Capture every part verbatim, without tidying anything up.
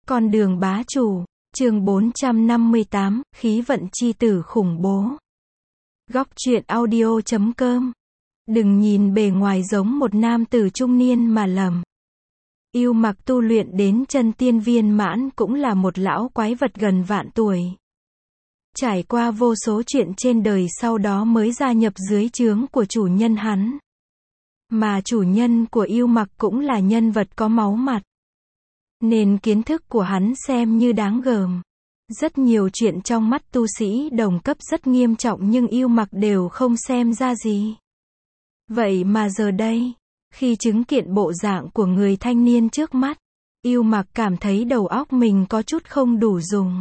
Con đường bá chủ, chương bốn trăm năm mươi tám, khí vận chi tử khủng bố. Góc truyện audio chấm com. Đừng nhìn bề ngoài giống một nam tử trung niên mà lầm. Yêu Mặc tu luyện đến chân tiên viên mãn cũng là một lão quái vật gần vạn tuổi. Trải qua vô số chuyện trên đời sau đó mới gia nhập dưới trướng của chủ nhân hắn. Mà chủ nhân của Yêu Mặc cũng là nhân vật có máu mặt. Nên kiến thức của hắn xem như đáng gờm. Rất nhiều chuyện trong mắt tu sĩ đồng cấp rất nghiêm trọng nhưng Yêu Mặc đều không xem ra gì. Vậy mà giờ đây, khi chứng kiện bộ dạng của người thanh niên trước mắt, Yêu Mặc cảm thấy đầu óc mình có chút không đủ dùng.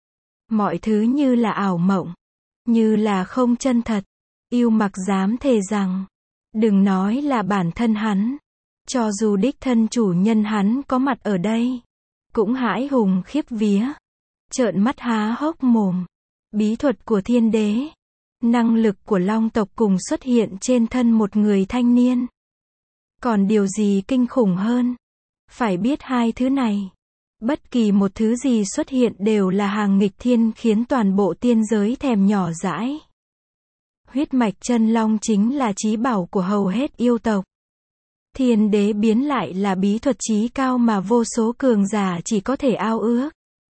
Mọi thứ như là ảo mộng, như là không chân thật. Yêu Mặc dám thề rằng, đừng nói là bản thân hắn, cho dù đích thân chủ nhân hắn có mặt ở đây, cũng hãi hùng khiếp vía, trợn mắt há hốc mồm. Bí thuật của thiên đế, năng lực của long tộc cùng xuất hiện trên thân một người thanh niên. Còn điều gì kinh khủng hơn? Phải biết hai thứ này, bất kỳ một thứ gì xuất hiện đều là hàng nghịch thiên khiến toàn bộ tiên giới thèm nhỏ dãi. Huyết mạch chân long chính là chí bảo của hầu hết yêu tộc. Thiên đế biến lại là bí thuật chí cao mà vô số cường giả chỉ có thể ao ước.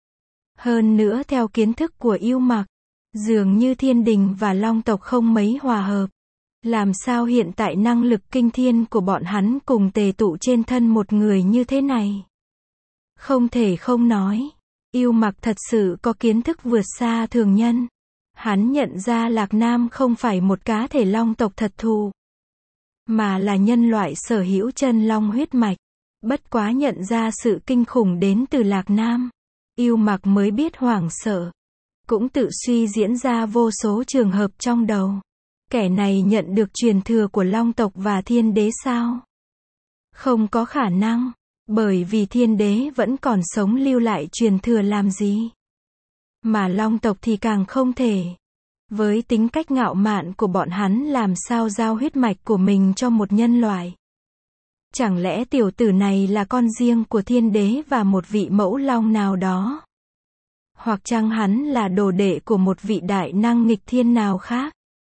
Hơn nữa theo kiến thức của Yêu Mặc, dường như thiên đình và long tộc không mấy hòa hợp. Làm sao hiện tại năng lực kinh thiên của bọn hắn cùng tề tụ trên thân một người như thế này? Không thể không nói, Yêu Mặc thật sự có kiến thức vượt xa thường nhân. Hắn nhận ra Lạc Nam không phải một cá thể long tộc thật thù, mà là nhân loại sở hữu chân long huyết mạch. Bất quá nhận ra sự kinh khủng đến từ Lạc Nam, Yêu Mặc mới biết hoảng sợ. Cũng tự suy diễn ra vô số trường hợp trong đầu. Kẻ này nhận được truyền thừa của long tộc và thiên đế sao? Không có khả năng, bởi vì thiên đế vẫn còn sống lưu lại truyền thừa làm gì? Mà long tộc thì càng không thể. Với tính cách ngạo mạn của bọn hắn làm sao giao huyết mạch của mình cho một nhân loại? Chẳng lẽ tiểu tử này là con riêng của thiên đế và một vị mẫu long nào đó? Hoặc chăng hắn là đồ đệ của một vị đại năng nghịch thiên nào khác?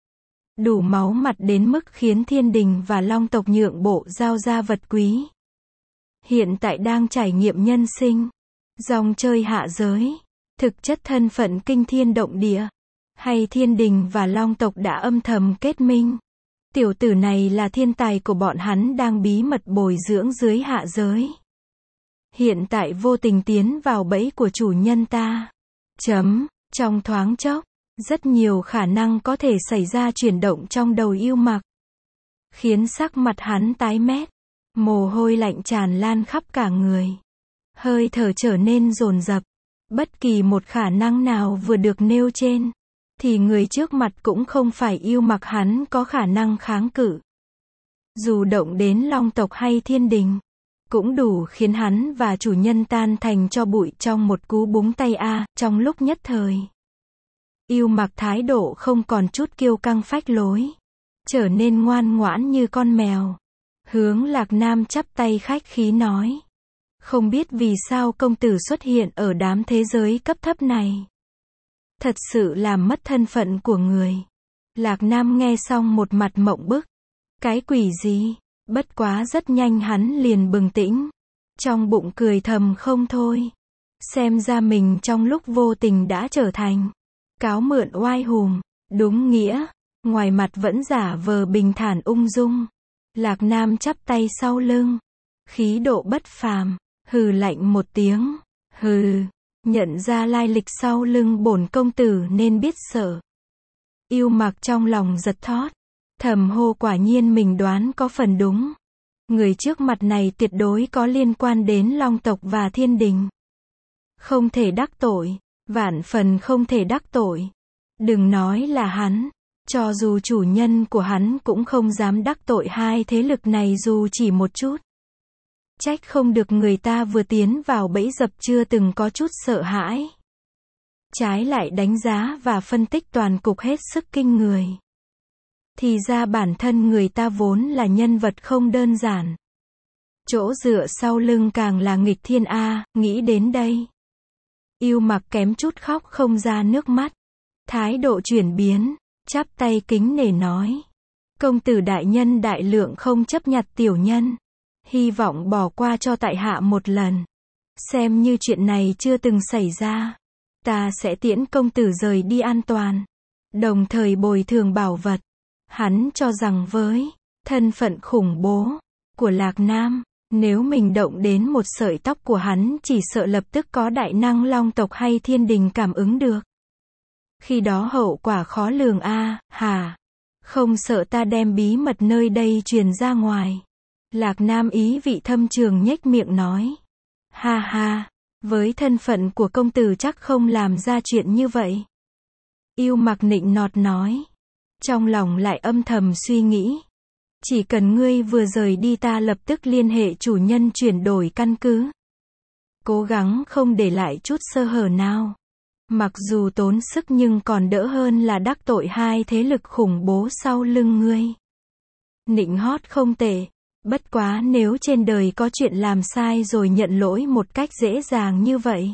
Đủ máu mặt đến mức khiến thiên đình và long tộc nhượng bộ giao ra vật quý. Hiện tại đang trải nghiệm nhân sinh, dòng chơi hạ giới, thực chất thân phận kinh thiên động địa. Hay thiên đình và long tộc đã âm thầm kết minh? Tiểu tử này là thiên tài của bọn hắn đang bí mật bồi dưỡng dưới hạ giới. Hiện tại vô tình tiến vào bẫy của chủ nhân ta. Chấm, trong thoáng chốc, rất nhiều khả năng có thể xảy ra chuyển động trong đầu Yêu Mặc. Khiến sắc mặt hắn tái mét, mồ hôi lạnh tràn lan khắp cả người. Hơi thở trở nên dồn dập. Bất kỳ một khả năng nào vừa được nêu trên, thì người trước mặt cũng không phải Yêu Mặc hắn có khả năng kháng cự. Dù động đến long tộc hay thiên đình, cũng đủ khiến hắn và chủ nhân tan thành tro bụi trong một cú búng tay a, trong lúc nhất thời. Yêu Mặc thái độ không còn chút kiêu căng phách lối, trở nên ngoan ngoãn như con mèo. Hướng Lạc Nam chắp tay khách khí nói, không biết vì sao công tử xuất hiện ở đám thế giới cấp thấp này. Thật sự làm mất thân phận của người. Lạc Nam nghe xong một mặt mộng bức. Cái quỷ gì? Bất quá rất nhanh hắn liền bừng tỉnh. Trong bụng cười thầm không thôi. Xem ra mình trong lúc vô tình đã trở thành cáo mượn oai hùng. Đúng nghĩa, ngoài mặt vẫn giả vờ bình thản ung dung. Lạc Nam chắp tay sau lưng, khí độ bất phàm, hừ lạnh một tiếng. Hừ. Nhận ra lai lịch sau lưng bổn công tử nên biết sợ. Yêu Mặc trong lòng giật thót, thầm hô quả nhiên mình đoán có phần đúng. Người trước mặt này tuyệt đối có liên quan đến long tộc và thiên đình. Không thể đắc tội, vạn phần không thể đắc tội. Đừng nói là hắn, cho dù chủ nhân của hắn cũng không dám đắc tội hai thế lực này dù chỉ một chút. Trách không được người ta vừa tiến vào bẫy dập chưa từng có chút sợ hãi. Trái lại đánh giá và phân tích toàn cục hết sức kinh người. Thì ra bản thân người ta vốn là nhân vật không đơn giản. Chỗ dựa sau lưng càng là nghịch thiên a, nghĩ đến đây. Yêu Mặc kém chút khóc không ra nước mắt. Thái độ chuyển biến, chắp tay kính nể nói. Công tử đại nhân đại lượng không chấp nhặt tiểu nhân. Hy vọng bỏ qua cho tại hạ một lần. Xem như chuyện này chưa từng xảy ra. Ta sẽ tiễn công tử rời đi an toàn. Đồng thời bồi thường bảo vật. Hắn cho rằng với thân phận khủng bố của Lạc Nam, nếu mình động đến một sợi tóc của hắn chỉ sợ lập tức có đại năng long tộc hay thiên đình cảm ứng được. Khi đó hậu quả khó lường a, à, hả? Không sợ ta đem bí mật nơi đây truyền ra ngoài. Lạc Nam ý vị thâm trường nhếch miệng nói. Ha ha, với thân phận của công tử chắc không làm ra chuyện như vậy. Yêu Mặc nịnh nọt nói. Trong lòng lại âm thầm suy nghĩ. Chỉ cần ngươi vừa rời đi ta lập tức liên hệ chủ nhân chuyển đổi căn cứ. Cố gắng không để lại chút sơ hở nào. Mặc dù tốn sức nhưng còn đỡ hơn là đắc tội hai thế lực khủng bố sau lưng ngươi. Nịnh hót không tệ. Bất quá nếu trên đời có chuyện làm sai rồi nhận lỗi một cách dễ dàng như vậy.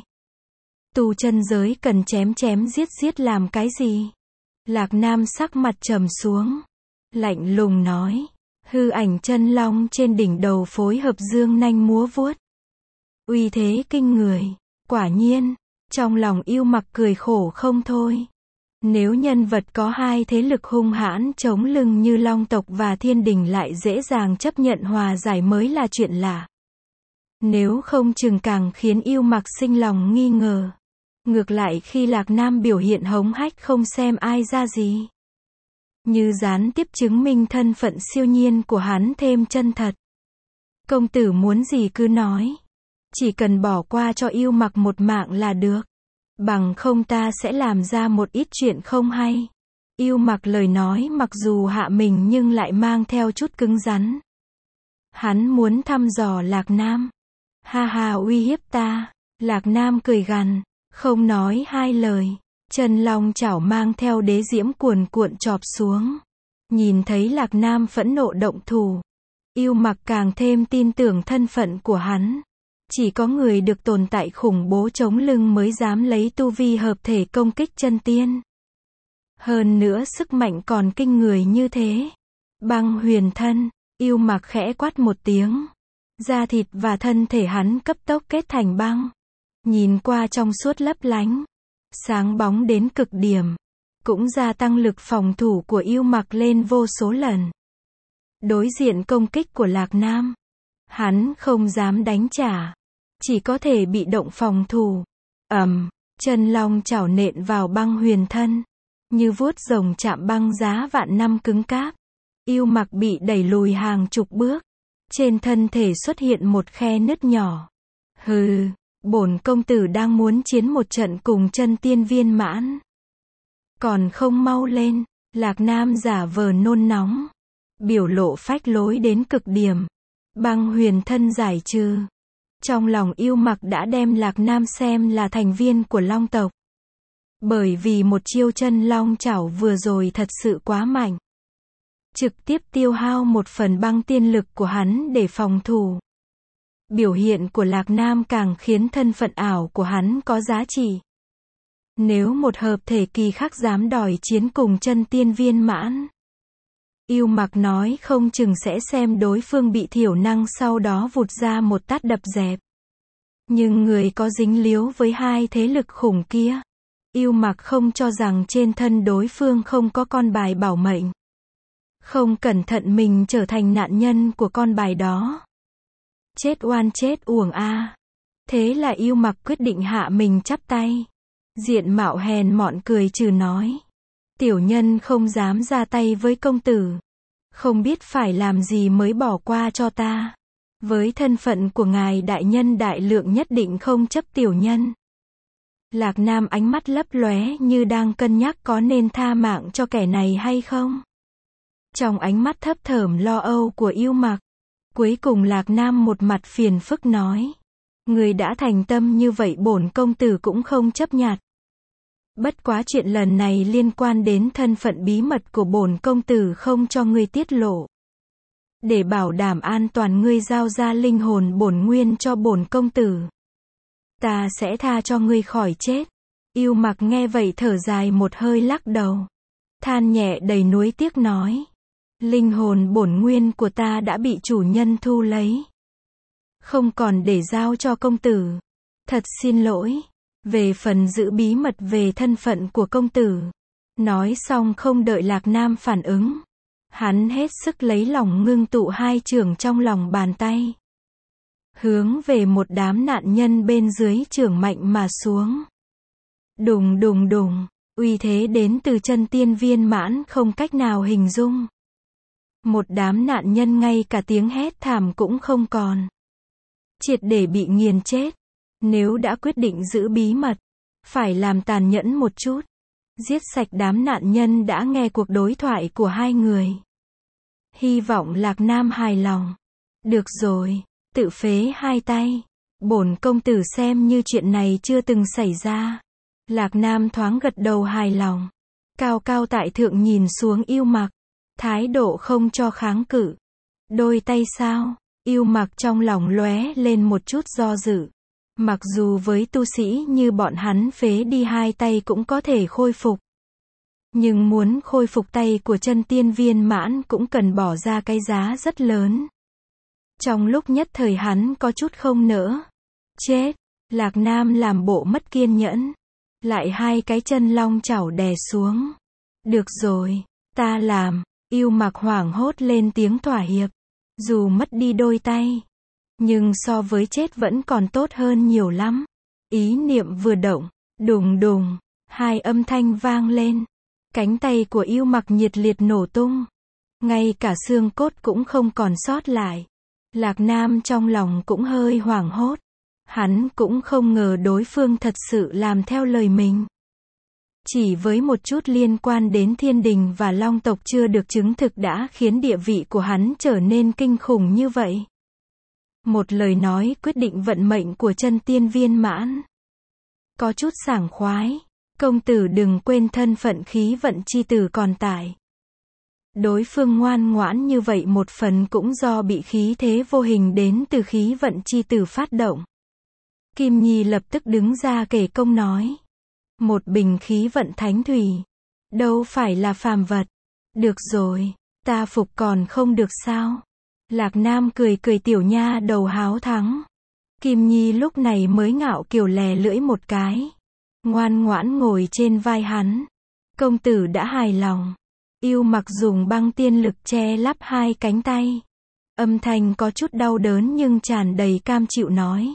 Tu chân giới cần chém chém giết giết làm cái gì? Lạc Nam sắc mặt trầm xuống. Lạnh lùng nói. Hư ảnh chân long trên đỉnh đầu phối hợp dương nanh múa vuốt. Uy thế kinh người. Quả nhiên. Trong lòng Yêu Mặc cười khổ không thôi. Nếu nhân vật có hai thế lực hung hãn chống lưng như long tộc và thiên đình lại dễ dàng chấp nhận hòa giải mới là chuyện lạ. Nếu không chừng càng khiến Yêu Mặc sinh lòng nghi ngờ. Ngược lại khi Lạc Nam biểu hiện hống hách không xem ai ra gì. Như gián tiếp chứng minh thân phận siêu nhiên của hắn thêm chân thật. Công tử muốn gì cứ nói. Chỉ cần bỏ qua cho Yêu Mặc một mạng là được. Bằng không ta sẽ làm ra một ít chuyện không hay. Yêu Mặc lời nói mặc dù hạ mình nhưng lại mang theo chút cứng rắn. Hắn muốn thăm dò Lạc Nam. Ha ha uy hiếp ta. Lạc Nam cười gằn. Không nói hai lời. Chân long chảo mang theo đế diễm cuồn cuộn chọp xuống. Nhìn thấy Lạc Nam phẫn nộ động thủ. Yêu Mặc càng thêm tin tưởng thân phận của hắn. Chỉ có người được tồn tại khủng bố chống lưng mới dám lấy tu vi hợp thể công kích chân tiên. Hơn nữa sức mạnh còn kinh người như thế. Băng huyền thân, Yêu Mặc khẽ quát một tiếng. Da thịt và thân thể hắn cấp tốc kết thành băng. Nhìn qua trong suốt lấp lánh. Sáng bóng đến cực điểm. Cũng gia tăng lực phòng thủ của Yêu Mặc lên vô số lần. Đối diện công kích của Lạc Nam. Hắn không dám đánh trả. Chỉ có thể bị động phòng thủ. Ầm, chân long chảo nện vào băng huyền thân. Như vuốt rồng chạm băng giá vạn năm cứng cáp. Yêu Mặc bị đẩy lùi hàng chục bước. Trên thân thể xuất hiện một khe nứt nhỏ. Hừ, bổn công tử đang muốn chiến một trận cùng chân tiên viên mãn. Còn không mau lên. Lạc Nam giả vờ nôn nóng. Biểu lộ phách lối đến cực điểm. Băng huyền thân giải trừ. Trong lòng Yêu Mặc đã đem Lạc Nam xem là thành viên của long tộc. Bởi vì một chiêu chân long chảo vừa rồi thật sự quá mạnh. Trực tiếp tiêu hao một phần băng tiên lực của hắn để phòng thủ. Biểu hiện của Lạc Nam càng khiến thân phận ảo của hắn có giá trị. Nếu một hợp thể kỳ khác dám đòi chiến cùng chân tiên viên mãn. Yêu Mặc nói không chừng sẽ xem đối phương bị thiểu năng sau đó vụt ra một tát đập dẹp. Nhưng người có dính líu với hai thế lực khủng kia. Yêu Mặc không cho rằng trên thân đối phương không có con bài bảo mệnh. Không cẩn thận mình trở thành nạn nhân của con bài đó. Chết oan chết uổng a. Thế là Yêu Mặc quyết định hạ mình chắp tay. Diện mạo hèn mọn cười trừ nói. Tiểu nhân không dám ra tay với công tử. Không biết phải làm gì mới bỏ qua cho ta. Với thân phận của ngài đại nhân đại lượng nhất định không chấp tiểu nhân. Lạc Nam ánh mắt lấp lóe như đang cân nhắc có nên tha mạng cho kẻ này hay không. Trong ánh mắt thấp thởm lo âu của Yêu Mặc. Cuối cùng Lạc Nam một mặt phiền phức nói. Người đã thành tâm như vậy bổn công tử cũng không chấp nhặt. Bất quá chuyện lần này liên quan đến thân phận bí mật của bổn công tử không cho ngươi tiết lộ. để bảo đảm an toàn ngươi giao ra linh hồn bổn nguyên cho bổn công tử. Ta sẽ tha cho ngươi khỏi chết. Yêu Mặc nghe vậy thở dài một hơi lắc đầu. Than nhẹ đầy nuối tiếc nói. Linh hồn bổn nguyên của ta đã bị chủ nhân thu lấy. Không còn để giao cho công tử. Thật xin lỗi. Về phần giữ bí mật về thân phận của công tử. Nói xong không đợi Lạc Nam phản ứng. Hắn hết sức lấy lòng ngưng tụ hai chưởng trong lòng bàn tay. Hướng về một đám nạn nhân bên dưới chưởng mạnh mà xuống. Đùng đùng đùng, uy thế đến từ chân tiên viên mãn không cách nào hình dung. Một đám nạn nhân ngay cả tiếng hét thảm cũng không còn. Triệt để bị nghiền chết. Nếu đã quyết định giữ bí mật, phải làm tàn nhẫn một chút. Giết sạch đám nạn nhân đã nghe cuộc đối thoại của hai người. Hy vọng Lạc Nam hài lòng. Được rồi, tự phế hai tay. Bổn công tử xem như chuyện này chưa từng xảy ra. Lạc Nam thoáng gật đầu hài lòng. Cao cao tại thượng nhìn xuống Yêu Mặc. Thái độ không cho kháng cự. Đôi tay sao? Yêu Mặc trong lòng lóe lên một chút do dự. Mặc dù với tu sĩ như bọn hắn phế đi hai tay cũng có thể khôi phục. Nhưng muốn khôi phục tay của chân tiên viên mãn cũng cần bỏ ra cái giá rất lớn. Trong lúc nhất thời hắn có chút không nỡ. Chết! Lạc Nam làm bộ mất kiên nhẫn. Lại hai cái chân long chảo đè xuống. Được rồi, ta làm. Yêu Mặc hoảng hốt lên tiếng thỏa hiệp. Dù mất đi đôi tay, nhưng so với chết vẫn còn tốt hơn nhiều lắm. Ý niệm vừa động, đùng đùng, hai âm thanh vang lên. Cánh tay của Yêu Mặc nhiệt liệt nổ tung. Ngay cả xương cốt cũng không còn sót lại. Lạc Nam trong lòng cũng hơi hoảng hốt. Hắn cũng không ngờ đối phương thật sự làm theo lời mình. Chỉ với một chút liên quan đến thiên đình và long tộc chưa được chứng thực đã khiến địa vị của hắn trở nên kinh khủng như vậy. Một lời nói quyết định vận mệnh của chân tiên viên mãn. Có chút sảng khoái. Công tử đừng quên thân phận khí vận chi tử còn tại. Đối phương ngoan ngoãn như vậy một phần cũng do bị khí thế vô hình đến từ khí vận chi tử phát động. Kim Nhi lập tức đứng ra kể công nói. Một bình khí vận thánh thủy. Đâu phải là phàm vật. Được rồi, ta phục còn không được sao. Lạc Nam cười cười tiểu nha đầu háo thắng. Kim Nhi lúc này mới ngạo kiều lè lưỡi một cái. Ngoan ngoãn ngồi trên vai hắn. Công tử đã hài lòng. Yêu Mặc dùng băng tiên lực che lấp hai cánh tay. Âm thanh có chút đau đớn nhưng tràn đầy cam chịu nói.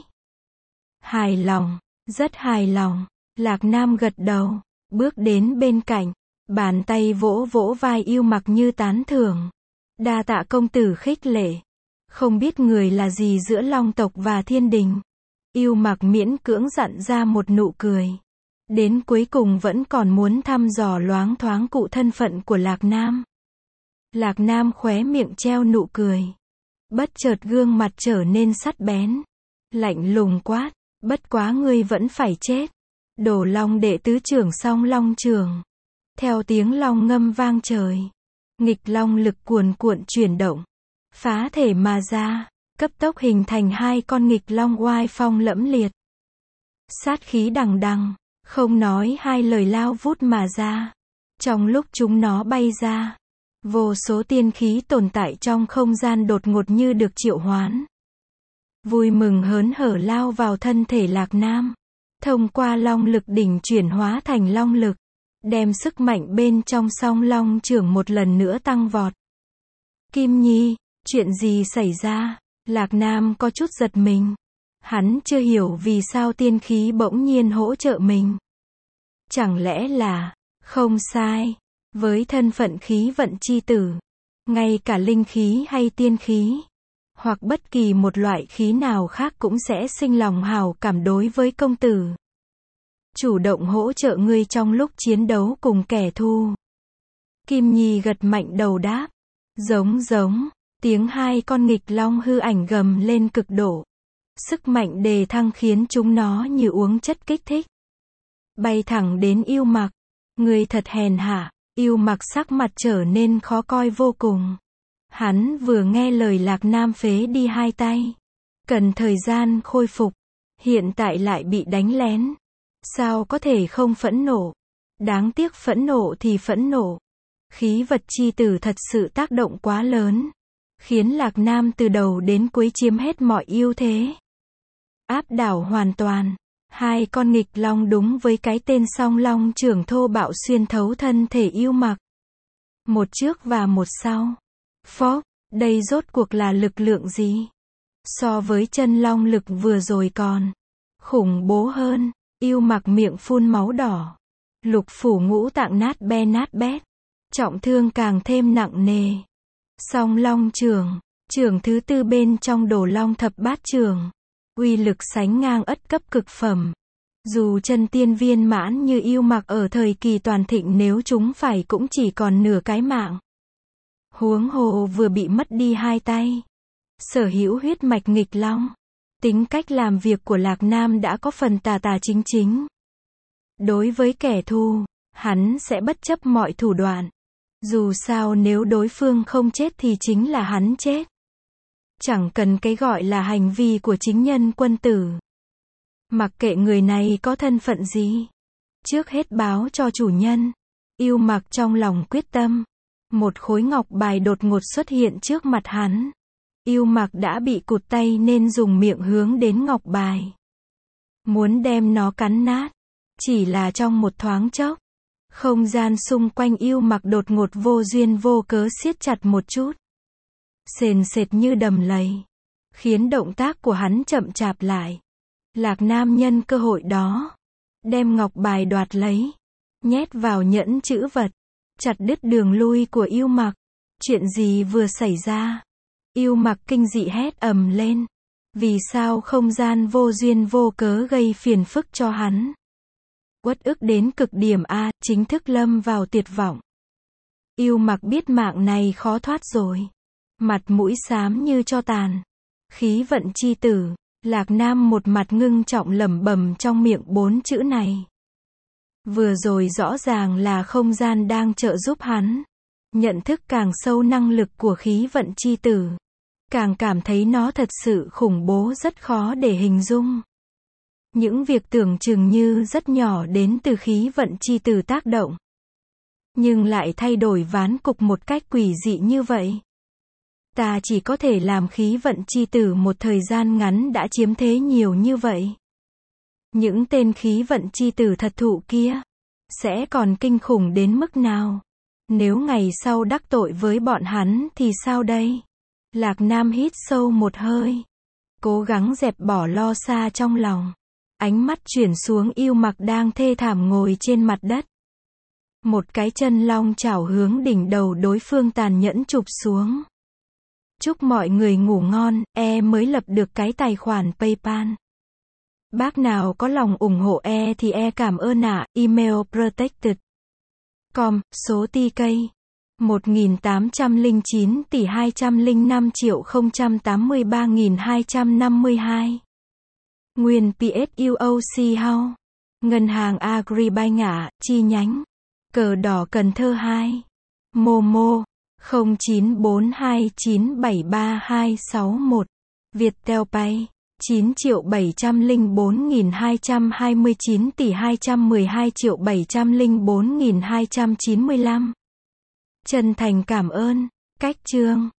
Hài lòng, rất hài lòng. Lạc Nam gật đầu, bước đến bên cạnh. Bàn tay vỗ vỗ vai Yêu Mặc như tán thưởng. Đa tạ công tử khích lệ. Không biết người là gì giữa long tộc và thiên đình. Yêu Mặc miễn cưỡng dặn ra một nụ cười. Đến cuối cùng vẫn còn muốn thăm dò loáng thoáng cụ thân phận của Lạc Nam. Lạc Nam khóe miệng treo nụ cười. Bất chợt gương mặt trở nên sắt bén. Lạnh lùng quát, bất quá ngươi vẫn phải chết. Đổ long đệ tứ trưởng song long trường. Theo tiếng long ngâm vang trời. Nghịch long lực cuồn cuộn chuyển động. Phá thể mà ra. Cấp tốc hình thành hai con nghịch long oai phong lẫm liệt. Sát khí đằng đằng. Không nói hai lời lao vút mà ra. Trong lúc chúng nó bay ra. Vô số tiên khí tồn tại trong không gian đột ngột như được triệu hoán. Vui mừng hớn hở lao vào thân thể Lạc Nam. Thông qua long lực đỉnh chuyển hóa thành long lực. Đem sức mạnh bên trong song long trưởng một lần nữa tăng vọt. Kim Nhi, chuyện gì xảy ra? Lạc Nam có chút giật mình. Hắn chưa hiểu vì sao tiên khí bỗng nhiên hỗ trợ mình. Chẳng lẽ là, không sai, với thân phận khí vận chi tử, ngay cả linh khí hay tiên khí, hoặc bất kỳ một loại khí nào khác cũng sẽ sinh lòng hảo cảm đối với công tử. Chủ động hỗ trợ ngươi trong lúc chiến đấu cùng kẻ thù. Kim Nhi gật mạnh đầu đáp. Giống giống, tiếng hai con nghịch long hư ảnh gầm lên cực độ. Sức mạnh đề thăng khiến chúng nó như uống chất kích thích. Bay thẳng đến Yêu Mặc. Người thật hèn hạ. Yêu Mặc sắc mặt trở nên khó coi vô cùng. Hắn vừa nghe lời Lạc Nam phế đi hai tay. Cần thời gian khôi phục. Hiện tại lại bị đánh lén. Sao có thể không phẫn nộ? Đáng tiếc phẫn nộ thì phẫn nộ. Khí vật chi tử thật sự tác động quá lớn. Khiến Lạc Nam từ đầu đến cuối chiếm hết mọi ưu thế. Áp đảo hoàn toàn. Hai con nghịch long đúng với cái tên song long trưởng thô bạo xuyên thấu thân thể Yêu Mặc. Một trước và một sau. Phó, đây rốt cuộc là lực lượng gì? So với chân long lực vừa rồi còn khủng bố hơn. Yêu Mặc miệng phun máu đỏ. Lục phủ ngũ tạng nát be nát bét. Trọng thương càng thêm nặng nề. Song long trưởng, trưởng thứ tư bên trong Đồ Long thập bát trưởng. Uy lực sánh ngang ất cấp cực phẩm. Dù chân tiên viên mãn như Yêu Mặc ở thời kỳ toàn thịnh nếu chúng phải cũng chỉ còn nửa cái mạng. Huống hồ vừa bị mất đi hai tay. Sở hữu huyết mạch nghịch long. Tính cách làm việc của Lạc Nam đã có phần tà tà chính chính. Đối với kẻ thù, hắn sẽ bất chấp mọi thủ đoạn. Dù sao nếu đối phương không chết thì chính là hắn chết. Chẳng cần cái gọi là hành vi của chính nhân quân tử. Mặc kệ người này có thân phận gì. Trước hết báo cho chủ nhân. Yêu Mặc trong lòng quyết tâm. Một khối ngọc bài đột ngột xuất hiện trước mặt hắn. Yêu Mặc đã bị cụt tay nên dùng miệng hướng đến ngọc bài. Muốn đem nó cắn nát. Chỉ là trong một thoáng chốc. Không gian xung quanh Yêu Mặc đột ngột vô duyên vô cớ siết chặt một chút. Sền sệt như đầm lầy. Khiến động tác của hắn chậm chạp lại. Lạc Nam nhân cơ hội đó. Đem ngọc bài đoạt lấy. Nhét vào nhẫn chữ vật. Chặt đứt đường lui của Yêu Mặc. Chuyện gì vừa xảy ra? Yêu Mặc kinh dị hét ầm lên. Vì sao không gian vô duyên vô cớ gây phiền phức cho hắn? Uất ức đến cực điểm a, chính thức lâm vào tuyệt vọng. Yêu Mặc biết mạng này khó thoát rồi. Mặt mũi xám như tro tàn. Khí vận chi tử. Lạc Nam một mặt ngưng trọng lẩm bẩm trong miệng bốn chữ này. Vừa rồi rõ ràng là không gian đang trợ giúp hắn. Nhận thức càng sâu năng lực của khí vận chi tử. Càng cảm thấy nó thật sự khủng bố rất khó để hình dung. Những việc tưởng chừng như rất nhỏ đến từ khí vận chi tử tác động. Nhưng lại thay đổi ván cục một cách quỷ dị như vậy. Ta chỉ có thể làm khí vận chi tử một thời gian ngắn đã chiếm thế nhiều như vậy. Những tên khí vận chi tử thật thụ kia. Sẽ còn kinh khủng đến mức nào? Nếu ngày sau đắc tội với bọn hắn thì sao đây? Lạc Nam hít sâu một hơi. Cố gắng dẹp bỏ lo xa trong lòng. Ánh mắt chuyển xuống Yêu Mặc đang thê thảm ngồi trên mặt đất. Một cái chân long chảo hướng đỉnh đầu đối phương tàn nhẫn chụp xuống. Chúc mọi người ngủ ngon, e mới lập được cái tài khoản PayPal. Bác nào có lòng ủng hộ e thì e cảm ơn ạ, à. Email protected. Com, số tê ca. một nghìn tám trăm lẻ chín tỷ hai trăm lẻ năm triệu không trăm tám mươi ba nghìn hai trăm năm mươi hai. Nguyên pê ét u ô xê House. Ngân hàng Agribank ạ, chi nhánh. Cờ đỏ Cần Thơ hai. Momo. không chín bốn hai chín bảy ba hai sáu một. Viettel Pay. chín triệu bảy trăm lẻ bốn nghìn hai trăm hai mươi chín tỷ hai trăm mười hai triệu bảy trăm lẻ bốn nghìn hai trăm chín mươi lăm. Chân thành cảm ơn. Cách chương.